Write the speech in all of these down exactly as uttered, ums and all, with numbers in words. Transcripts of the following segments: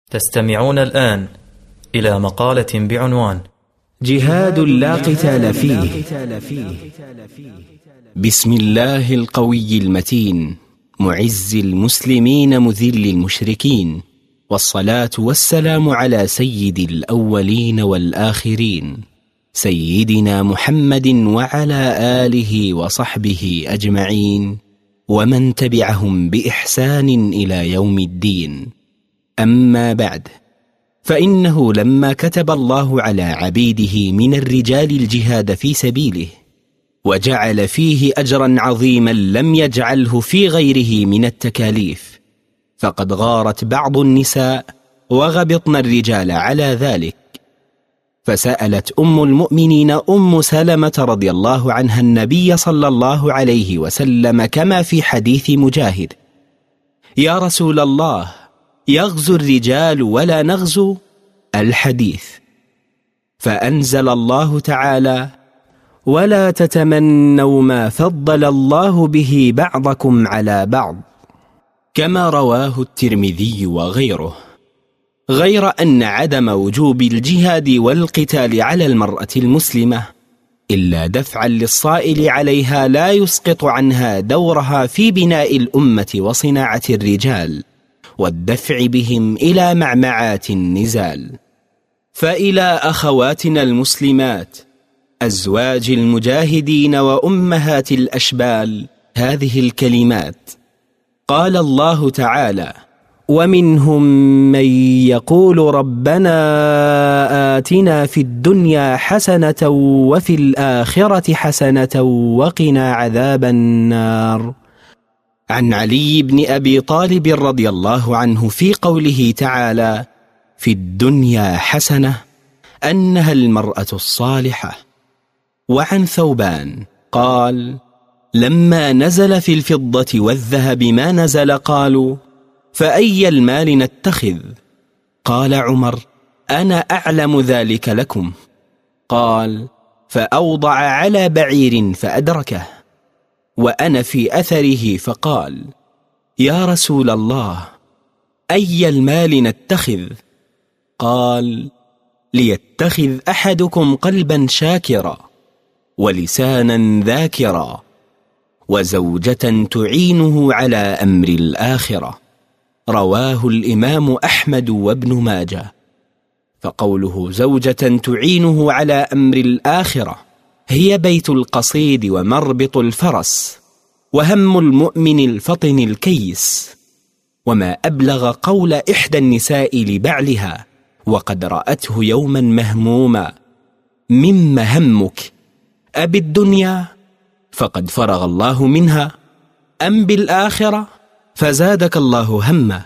تستمعون الآن إلى مقالة بعنوان جهاد لا قتال فيه. بسم الله القوي المتين معز المسلمين مذل المشركين، والصلاة والسلام على سيد الأولين والآخرين سيدنا محمد وعلى آله وصحبه أجمعين ومن تبعهم بإحسان إلى يوم الدين. أما بعد، فإنه لما كتب الله على عبيده من الرجال الجهاد في سبيله وجعل فيه أجرا عظيما لم يجعله في غيره من التكاليف، فقد غارت بعض النساء وغبطن الرجال على ذلك، فسألت أم المؤمنين أم سلمة رضي الله عنها النبي صلى الله عليه وسلم كما في حديث مجاهد: يا رسول الله، يغزو الرجال ولا نغزو؟ الحديث. فأنزل الله تعالى: ولا تتمنوا ما فضل الله به بعضكم على بعض، كما رواه الترمذي وغيره، غير أن عدم وجوب الجهاد والقتال على المرأة المسلمة إلا دفعا للصائل عليها لا يسقط عنها دورها في بناء الأمة وصناعة الرجال والدفع بهم إلى معمعات النزال. فإلى أخواتنا المسلمات أزواج المجاهدين وأمهات الأشبال هذه الكلمات. قال الله تعالى: ومنهم من يقول ربنا آتنا في الدنيا حسنة وفي الآخرة حسنة وقنا عذاب النار. عن علي بن أبي طالب رضي الله عنه في قوله تعالى: في الدنيا حسنة، أنها المرأة الصالحة. وعن ثوبان قال: لما نزل في الفضة والذهب ما نزل قالوا: فأي المال نتخذ؟ قال عمر: أنا أعلم ذلك لكم. قال: فأوضع على بعير فأدركه، وأنا في أثره فقال: يا رسول الله، أي المال نتخذ؟ قال: ليتخذ أحدكم قلبا شاكرا ولسانا ذاكرا وزوجة تعينه على أمر الآخرة. رواه الإمام أحمد وابن ماجه. فقوله زوجة تعينه على أمر الآخرة هي بيت القصيد ومربط الفرس وهم المؤمن الفطن الكيس. وما أبلغ قول إحدى النساء لبعلها وقد رأته يوما مهموما: مما همك؟ أبي الدنيا فقد فرغ الله منها، أم بالآخرة فزادك الله همه؟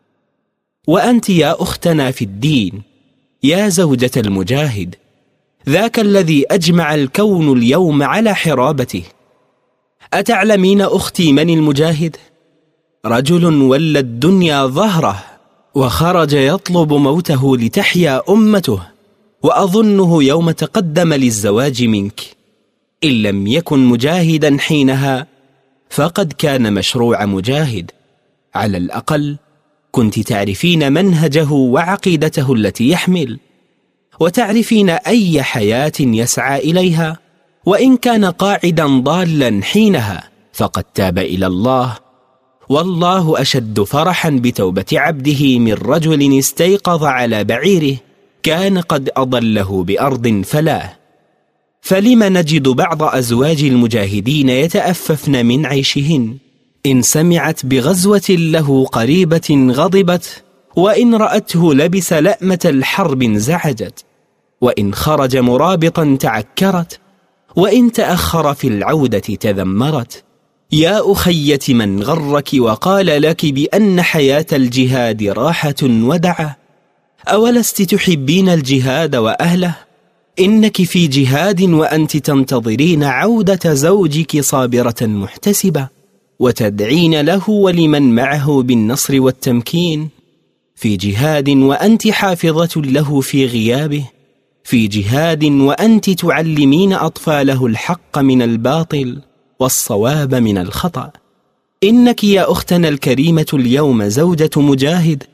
وأنت يا أختنا في الدين، يا زوجة المجاهد، ذاك الذي أجمع الكون اليوم على حرابته. أتعلمين أختي من المجاهد؟ رجل ولى الدنيا ظهره وخرج يطلب موته لتحيا أمته، وأظنه يوم تقدم للزواج منك إن لم يكن مجاهدا حينها فقد كان مشروع مجاهد. على الأقل كنت تعرفين منهجه وعقيدته التي يحمل، وتعرفين أي حياة يسعى إليها، وإن كان قاعدا ضالا حينها فقد تاب إلى الله، والله أشد فرحا بتوبة عبده من رجل استيقظ على بعيره كان قد أضله بأرض فلاه. فلم نجد بعض أزواج المجاهدين يتأففن من عيشهن إن سمعت بغزوة له قريبة غضبت، وإن رأته لبس لأمة الحرب انزعجت، وإن خرج مرابطا تعكرت، وإن تأخر في العودة تذمرت. يا أخية، من غرك وقال لك بأن حياة الجهاد راحة ودعة؟ أولست تحبين الجهاد وأهله؟ إنك في جهاد وأنت تنتظرين عودة زوجك صابرة محتسبة، وتدعين له ولمن معه بالنصر والتمكين. في جهاد وأنت حافظة له في غيابه، في جهاد وأنت تعلمين أطفاله الحق من الباطل والصواب من الخطأ. إنك يا أختنا الكريمة اليوم زوجة مجاهد،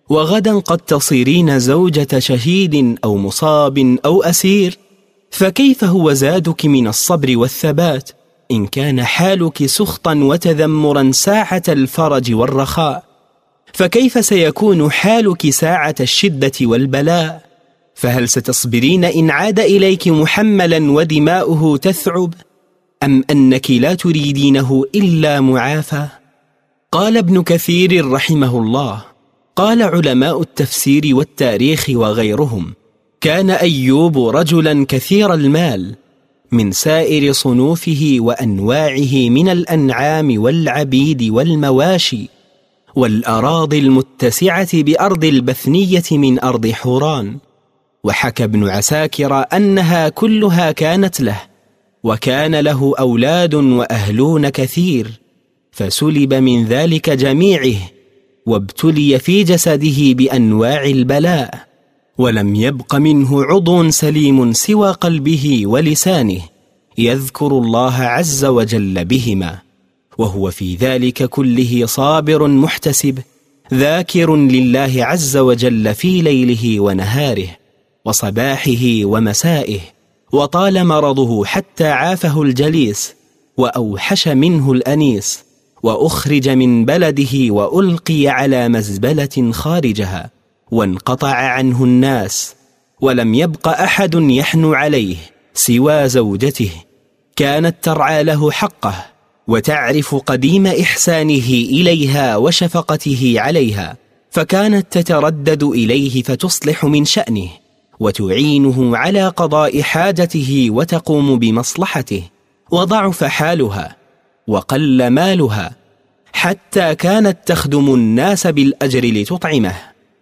وغدا قد تصيرين زوجة شهيد أو مصاب أو أسير، فكيف هو زادك من الصبر والثبات إن كان حالك سخطا وتذمرا ساعة الفرج والرخاء؟ فكيف سيكون حالك ساعة الشدة والبلاء؟ فهل ستصبرين إن عاد إليك محملا ودماؤه تثعب، أم أنك لا تريدينه إلا معافى؟ قال ابن كثير رحمه الله: قال علماء التفسير والتاريخ وغيرهم: كان أيوب رجلا كثير المال من سائر صنوفه وأنواعه من الأنعام والعبيد والمواشي والأراضي المتسعة بأرض البثنية من أرض حوران. وحكى ابن عساكر أنها كلها كانت له، وكان له أولاد وأهلون كثير، فسلب من ذلك جميعه، وابتلي في جسده بأنواع البلاء، ولم يبق منه عضو سليم سوى قلبه ولسانه يذكر الله عز وجل بهما، وهو في ذلك كله صابر محتسب ذاكر لله عز وجل في ليله ونهاره وصباحه ومسائه. وطال مرضه حتى عافه الجليس وأوحش منه الأنيس، وأخرج من بلده وألقي على مزبلة خارجها، وانقطع عنه الناس، ولم يبق أحد يحن عليه سوى زوجته، كانت ترعى له حقه وتعرف قديم إحسانه إليها وشفقته عليها، فكانت تتردد إليه فتصلح من شأنه وتعينه على قضاء حاجته وتقوم بمصلحته. وضعف حالها وقل مالها، حتى كانت تخدم الناس بالأجر لتطعمه،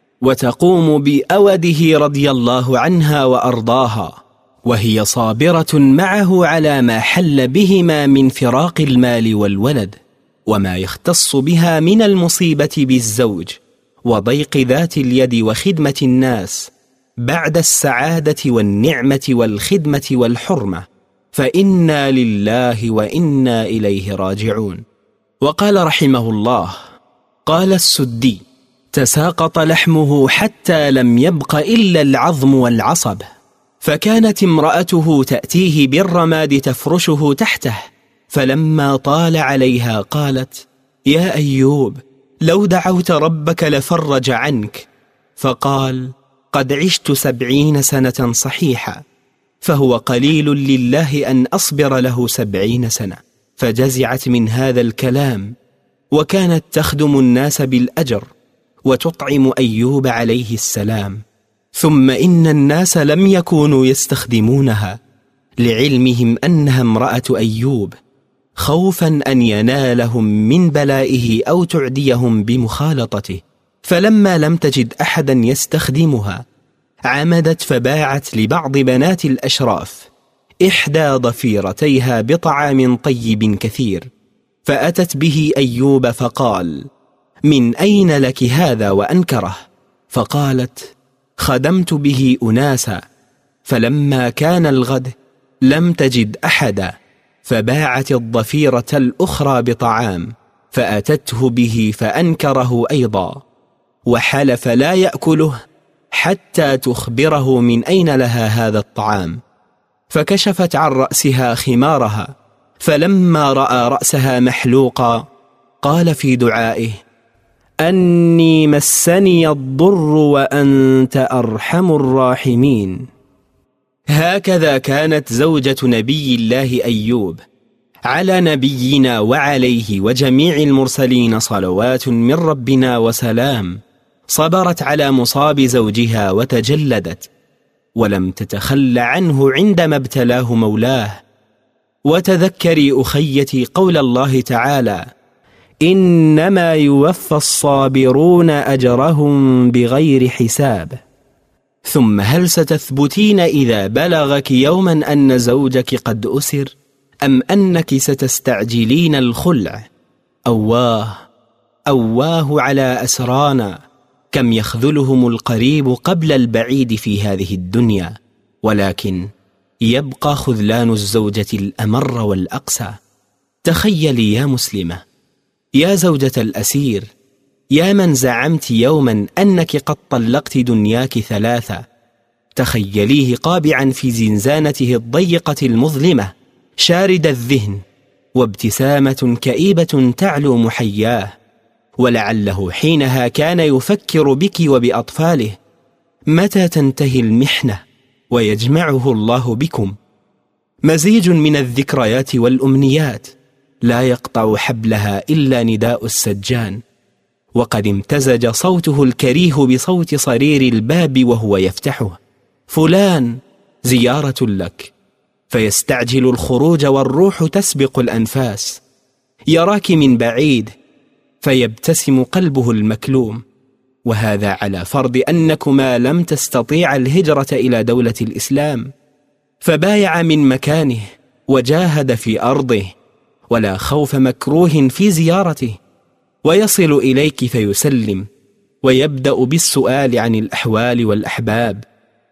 وتقوم بأوده رضي الله عنها وأرضاها، وهي صابرة معه على ما حل بهما من فراق المال والولد، وما يختص بها من المصيبة بالزوج وضيق ذات اليد وخدمة الناس بعد السعادة والنعمة والخدمة والحرمة، فإنا لله وإنا إليه راجعون. وقال رحمه الله: قال السدي: تساقط لحمه حتى لم يبق إلا العظم والعصب، فكانت امرأته تأتيه بالرماد تفرشه تحته، فلما طال عليها قالت: يا أيوب، لو دعوت ربك لفرج عنك. فقال: قد عشت سبعين سنة صحيحة، فهو قليل لله أن أصبر له سبعين سنة. فجزعت من هذا الكلام، وكانت تخدم الناس بالأجر وتطعم أيوب عليه السلام. ثم إن الناس لم يكونوا يستخدمونها لعلمهم أنها امرأة أيوب، خوفا أن ينالهم من بلائه أو تعديهم بمخالطته، فلما لم تجد أحدا يستخدمها عمدت فباعت لبعض بنات الأشراف إحدى ضفيرتيها بطعام طيب كثير، فأتت به أيوب فقال: من أين لك هذا؟ وأنكره، فقالت: خدمت به أناسا، فلما كان الغد لم تجد أحدا، فباعت الضفيرة الأخرى بطعام، فأتته به فأنكره أيضا، وحلف لا يأكله حتى تخبره من أين لها هذا الطعام. فكشفت عن رأسها خمارها، فلما رأى رأسها محلوقا قال في دعائه: أني مسني الضر وأنت أرحم الراحمين. هكذا كانت زوجة نبي الله أيوب على نبينا وعليه وجميع المرسلين صلوات من ربنا وسلام. صبرت على مصاب زوجها وتجلدت، ولم تتخل عنه عندما ابتلاه مولاه. وتذكري أخيتي قول الله تعالى: إنما يوفى الصابرون أجرهم بغير حساب. ثم هل ستثبتين إذا بلغك يوما أن زوجك قد أسر، أم أنك ستستعجلين الخلع؟ أواه أواه على أسرانا، كم يخذلهم القريب قبل البعيد في هذه الدنيا، ولكن يبقى خذلان الزوجة الأمر والأقسى. تخيلي يا مسلمة، يا زوجة الأسير، يا من زعمت يوما أنك قد طلقت دنياك ثلاثة، تخيليه قابعا في زنزانته الضيقة المظلمة شارد الذهن، وابتسامة كئيبة تعلو محياه، ولعله حينها كان يفكر بك وبأطفاله متى تنتهي المحنة ويجمعه الله بكم. مزيج من الذكريات والأمنيات لا يقطع حبلها إلا نداء السجان، وقد امتزج صوته الكريه بصوت صرير الباب وهو يفتحه: فلان، زيارة لك. فيستعجل الخروج والروح تسبق الأنفاس. يراك من بعيد فيبتسم قلبه المكلوم، وهذا على فرض أنكما لم تستطيع الهجرة إلى دولة الإسلام. فبايع من مكانه وجاهد في أرضه، ولا خوف مكروه في زيارته. ويصل إليك فيسلم، ويبدأ بالسؤال عن الأحوال والأحباب،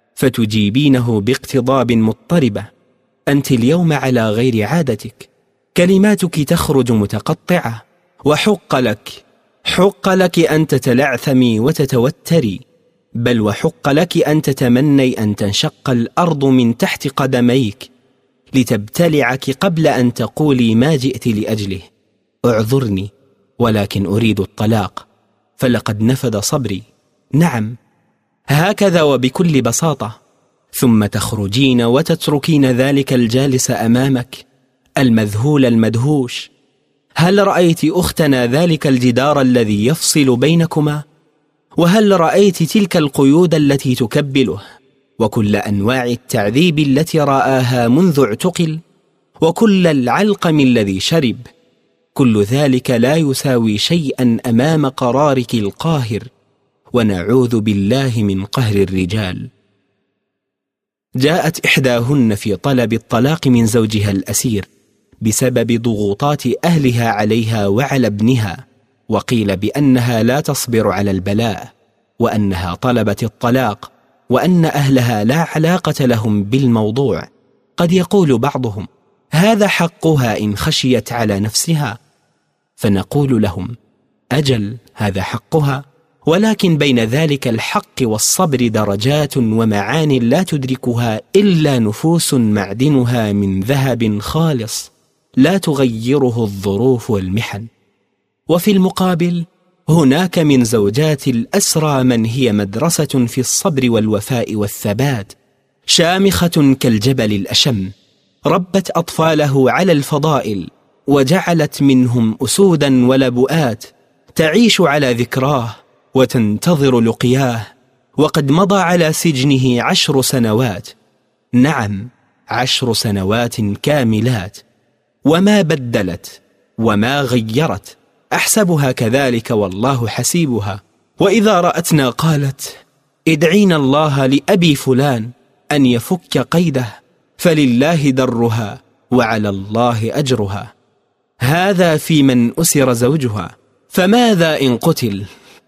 فتجيبينه باقتضاب مضطربة: أنت اليوم على غير عادتك، كلماتك تخرج متقطعة، وحق لك حق لك أن تتلعثمي وتتوتري، بل وحق لك أن تتمني أن تنشق الأرض من تحت قدميك لتبتلعك قبل أن تقولي ما جئت لأجله. اعذرني، ولكن أريد الطلاق، فلقد نفد صبري. نعم، هكذا وبكل بساطة. ثم تخرجين وتتركين ذلك الجالس أمامك المذهول المدهوش. هل رأيت أختنا ذلك الجدار الذي يفصل بينكما؟ وهل رأيت تلك القيود التي تكبله، وكل أنواع التعذيب التي رآها منذ اعتقل، وكل العلقم الذي شرب؟ كل ذلك لا يساوي شيئا أمام قرارك القاهر، ونعوذ بالله من قهر الرجال. جاءت إحداهن في طلب الطلاق من زوجها الأسير بسبب ضغوطات أهلها عليها وعلى ابنها، وقيل بأنها لا تصبر على البلاء، وأنها طلبت الطلاق، وأن أهلها لا علاقة لهم بالموضوع. قد يقول بعضهم: هذا حقها إن خشيت على نفسها. فنقول لهم: أجل، هذا حقها، ولكن بين ذلك الحق والصبر درجات ومعان لا تدركها إلا نفوس معدنها من ذهب خالص لا تغيره الظروف والمحن. وفي المقابل هناك من زوجات الأسرى من هي مدرسة في الصبر والوفاء والثبات، شامخة كالجبل الأشم، ربت أطفاله على الفضائل، وجعلت منهم أسودا ولبؤات تعيش على ذكراه وتنتظر لقياه، وقد مضى على سجنه عشر سنوات. نعم، عشر سنوات كاملات، وما بدلت وما غيرت. أحسبها كذلك والله حسيبها. وإذا رأتنا قالت: ادعينا الله لأبي فلان أن يفك قيده، فلله درها وعلى الله أجرها. هذا في من أسر زوجها، فماذا إن قتل؟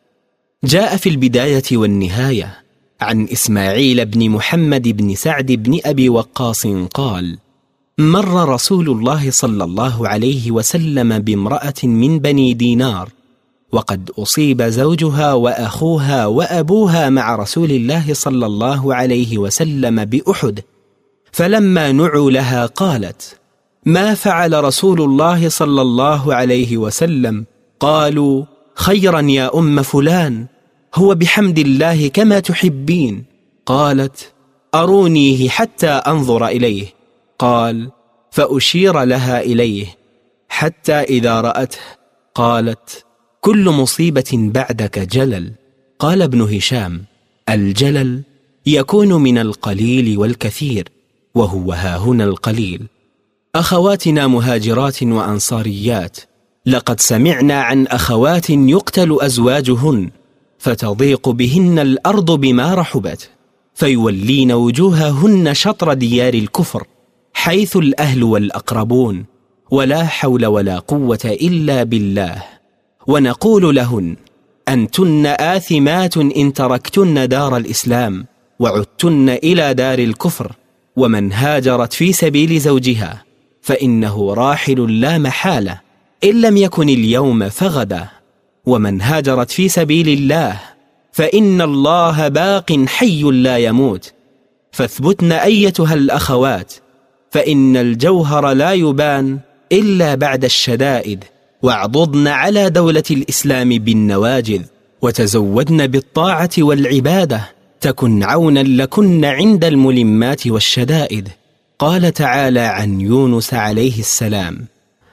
جاء في البداية والنهاية عن إسماعيل بن محمد بن سعد بن أبي وقاص قال: مر رسول الله صلى الله عليه وسلم بامرأة من بني دينار، وقد أصيب زوجها وأخوها وأبوها مع رسول الله صلى الله عليه وسلم بأحد، فلما نعوا لها قالت: ما فعل رسول الله صلى الله عليه وسلم؟ قالوا: خيرا يا أم فلان، هو بحمد الله كما تحبين. قالت: أرونيه حتى أنظر إليه. قال: فأشير لها إليه، حتى إذا رأته قالت: كل مصيبة بعدك جلل. قال ابن هشام: الجلل يكون من القليل والكثير، وهو هاهنا القليل. أخواتنا مهاجرات وأنصاريات، لقد سمعنا عن أخوات يقتل أزواجهن فتضيق بهن الأرض بما رحبت، فيولين وجوههن شطر ديار الكفر حيث الأهل والأقربون، ولا حول ولا قوة إلا بالله. ونقول لهن: أنتن آثمات إن تركتن دار الإسلام وعدتن إلى دار الكفر. ومن هاجرت في سبيل زوجها فإنه راحل لا محالة، إن لم يكن اليوم فغدا. ومن هاجرت في سبيل الله، فإن الله باق حي لا يموت. فاثبتن أيتها الأخوات، فإن الجوهر لا يبان إلا بعد الشدائد، واعضضن على دولة الإسلام بالنواجذ، وتزودن بالطاعة والعبادة، تكن عونا لكن عند الملمات والشدائد. قال تعالى عن يونس عليه السلام: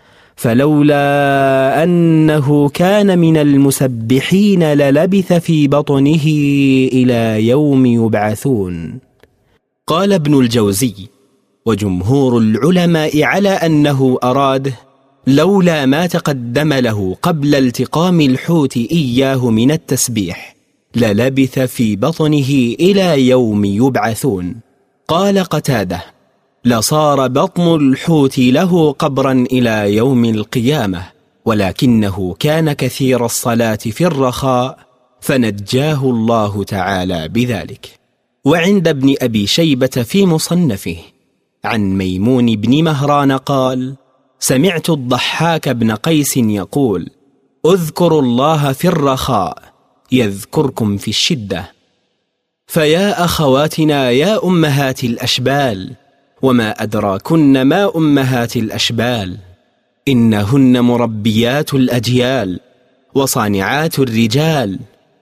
فلولا أنه كان من المسبحين للبث في بطنه إلى يوم يبعثون. قال ابن الجوزي: وجمهور العلماء على أنه أراد لولا ما تقدم له قبل التقام الحوت إياه من التسبيح للبث في بطنه إلى يوم يبعثون. قال قتادة: لصار بطن الحوت له قبرا إلى يوم القيامة، ولكنه كان كثير الصلاة في الرخاء فنجاه الله تعالى بذلك. وعند ابن أبي شيبة في مصنفه عن ميمون بن مهران قال: سمعت الضحاك بن قيس يقول: اذكروا الله في الرخاء يذكركم في الشدة. فيا أخواتنا يا أمهات الأشبال، وما أدراكن ما أمهات الأشبال، إنهن مربيات الأجيال وصانعات الرجال،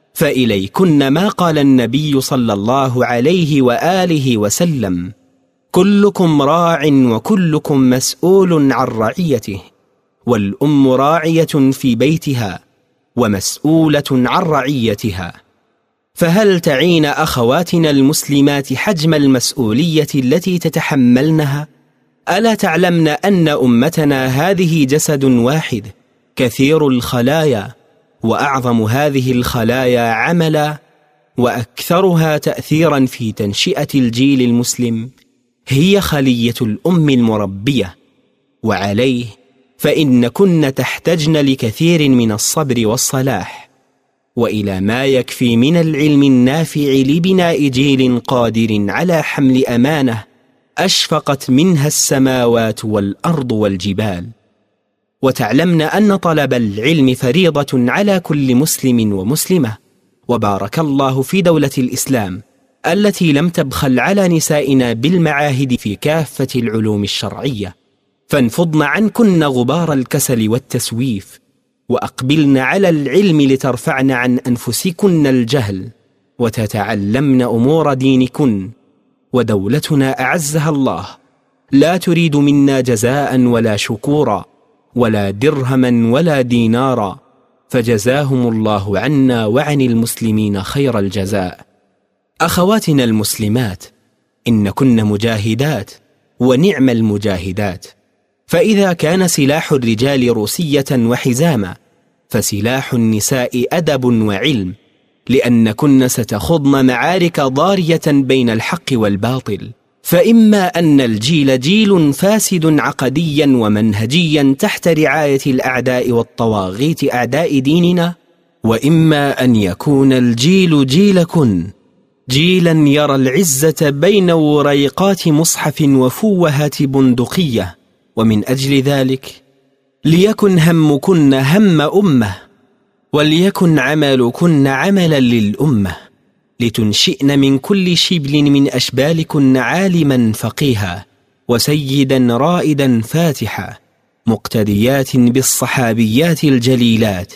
فإليكن ما قال النبي صلى الله عليه وآله وسلم: كلكم راع وكلكم مسؤول عن رعيته، والأم راعية في بيتها ومسؤولة عن رعيتها. فهل تعين أخواتنا المسلمات حجم المسؤولية التي تتحملنها؟ ألا تعلمن أن أمتنا هذه جسد واحد كثير الخلايا، وأعظم هذه الخلايا عملا وأكثرها تأثيرا في تنشئة الجيل المسلم هي خلية الأم المربية. وعليه فإن كن تحتجن لكثير من الصبر والصلاح، وإلى ما يكفي من العلم النافع لبناء جيل قادر على حمل أمانة أشفقت منها السماوات والأرض والجبال. وتعلمن أن طلب العلم فريضة على كل مسلم ومسلمة. وبارك الله في دولة الإسلام التي لم تبخل على نسائنا بالمعاهد في كافة العلوم الشرعية، فانفضن عنكن غبار الكسل والتسويف، وأقبلن على العلم لترفعن عن أنفسكن الجهل وتتعلمن أمور دينكن. ودولتنا أعزها الله لا تريد منا جزاء ولا شكورا ولا درهما ولا دينارا، فجزاهم الله عنا وعن المسلمين خير الجزاء. أخواتنا المسلمات، إن كن مجاهدات ونعم المجاهدات. فإذا كان سلاح الرجال روسية وحزاما، فسلاح النساء أدب وعلم، لأن كن ستخضن معارك ضارية بين الحق والباطل. فإما أن الجيل جيل فاسد عقديا ومنهجيا تحت رعاية الأعداء والطواغيت أعداء ديننا، وإما أن يكون الجيل جيلكن جيلا يرى العزة بين وريقات مصحف وفوهات بندقية. ومن أجل ذلك ليكن همكن هم أمة، وليكن عملكن عملا للأمة، لتنشئن من كل شبل من أشبالكن عالما فقيها وسيدا رائدا فاتحا، مقتديات بالصحابيات الجليلات،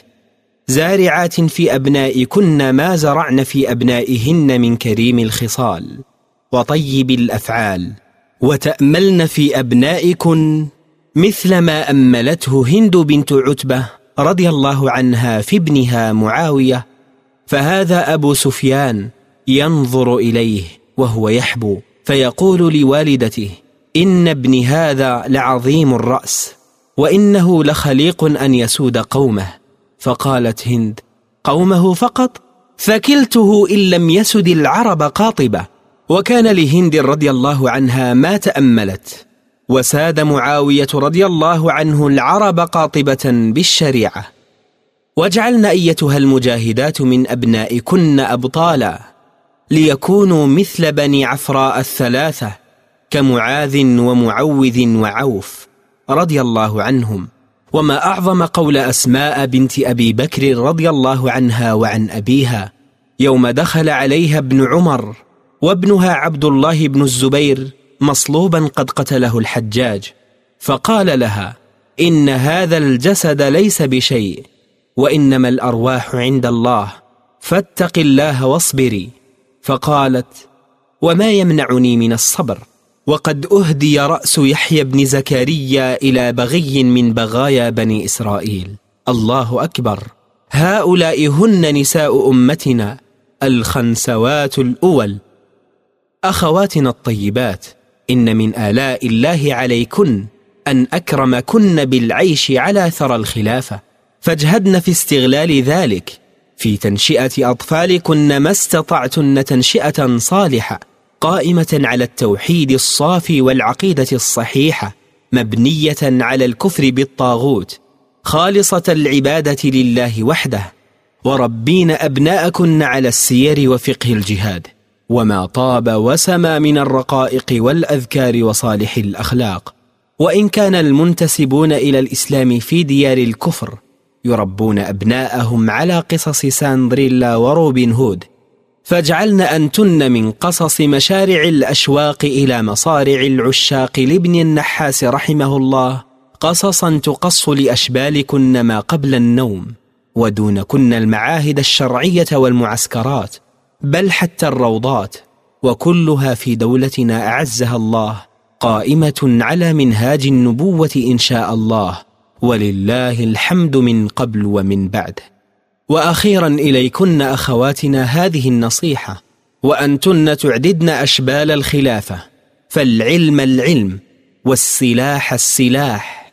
زارعات في أبنائكن ما زرعن في أبنائهن من كريم الخصال وطيب الأفعال، وتأملن في أبنائكن مثل ما أملته هند بنت عتبة رضي الله عنها في ابنها معاوية. فهذا أبو سفيان ينظر إليه وهو يحبو، فيقول لوالدته: إن ابني هذا لعظيم الرأس، وإنه لخليق أن يسود قومه. فقالت هند: قومه فقط؟ فكلته إن لم يسد العرب قاطبة. وكان لهند رضي الله عنها ما تأملت، وساد معاوية رضي الله عنه العرب قاطبة بالشريعة. واجعلن أيتها المجاهدات من أبنائكن أبطالا، ليكونوا مثل بني عفراء الثلاثة كمعاذ ومعوذ وعوف رضي الله عنهم، وما أعظم قول أسماء بنت أبي بكر رضي الله عنها وعن أبيها يوم دخل عليها ابن عمر وابنها عبد الله بن الزبير مصلوبا قد قتله الحجاج، فقال لها: إن هذا الجسد ليس بشيء، وإنما الأرواح عند الله، فاتق الله واصبري. فقالت: وما يمنعني من الصبر، وقد أهدي رأس يحيى بن زكريا إلى بغي من بغايا بني إسرائيل. الله أكبر، هؤلاء هن نساء أمتنا الخنسوات الأول. أخواتنا الطيبات، إن من آلاء الله عليكن أن أكرمكن بالعيش على ثرى الخلافة، فاجهدن في استغلال ذلك في تنشئة أطفالكن ما استطعتن تنشئة صالحة قائمة على التوحيد الصافي والعقيدة الصحيحة، مبنية على الكفر بالطاغوت، خالصة العبادة لله وحده، وربين أبناءكن على السير وفقه الجهاد وما طاب وسما من الرقائق والأذكار وصالح الأخلاق. وإن كان المنتسبون إلى الإسلام في ديار الكفر يربون أبناءهم على قصص ساندريلا وروبن هود، فاجعلن أنتن من قصص مشارع الأشواق إلى مصارع العشاق لابن النحاس رحمه الله قصصا تقص لأشبالكن ما قبل النوم، ودونكن المعاهد الشرعية والمعسكرات، بل حتى الروضات، وكلها في دولتنا أعزها الله قائمة على منهاج النبوة إن شاء الله، ولله الحمد من قبل ومن بعد. وأخيرا إليكن أخواتنا هذه النصيحة: وأنتن تعددن أشبال الخلافة، فالعلم العلم والسلاح السلاح.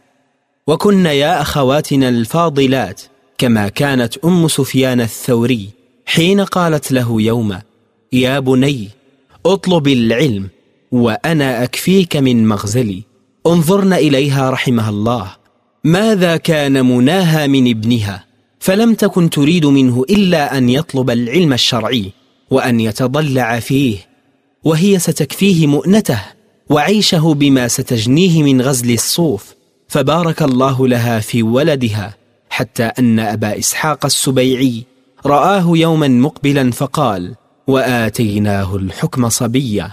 وكن يا أخواتنا الفاضلات كما كانت أم سفيان الثوري حين قالت له يوما: يا بني اطلب العلم وأنا أكفيك من مغزلي. انظرن إليها رحمها الله، ماذا كان مناها من ابنها، فلم تكن تريد منه إلا أن يطلب العلم الشرعي وأن يتضلع فيه، وهي ستكفيه مؤنته وعيشه بما ستجنيه من غزل الصوف. فبارك الله لها في ولدها، حتى أن أبا إسحاق السبيعي رآه يوما مقبلا فقال: وآتيناه الحكم صبيا.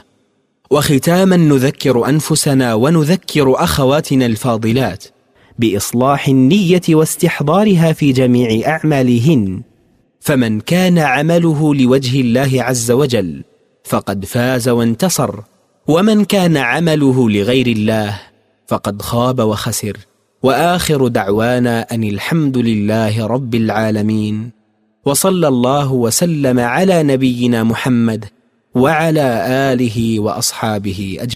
وختاما نذكر أنفسنا ونذكر أخواتنا الفاضلات بإصلاح النية واستحضارها في جميع أعمالهن، فمن كان عمله لوجه الله عز وجل فقد فاز وانتصر، ومن كان عمله لغير الله فقد خاب وخسر. وآخر دعوانا أن الحمد لله رب العالمين، وصلى الله وسلم على نبينا محمد وعلى آله وأصحابه أجمعين.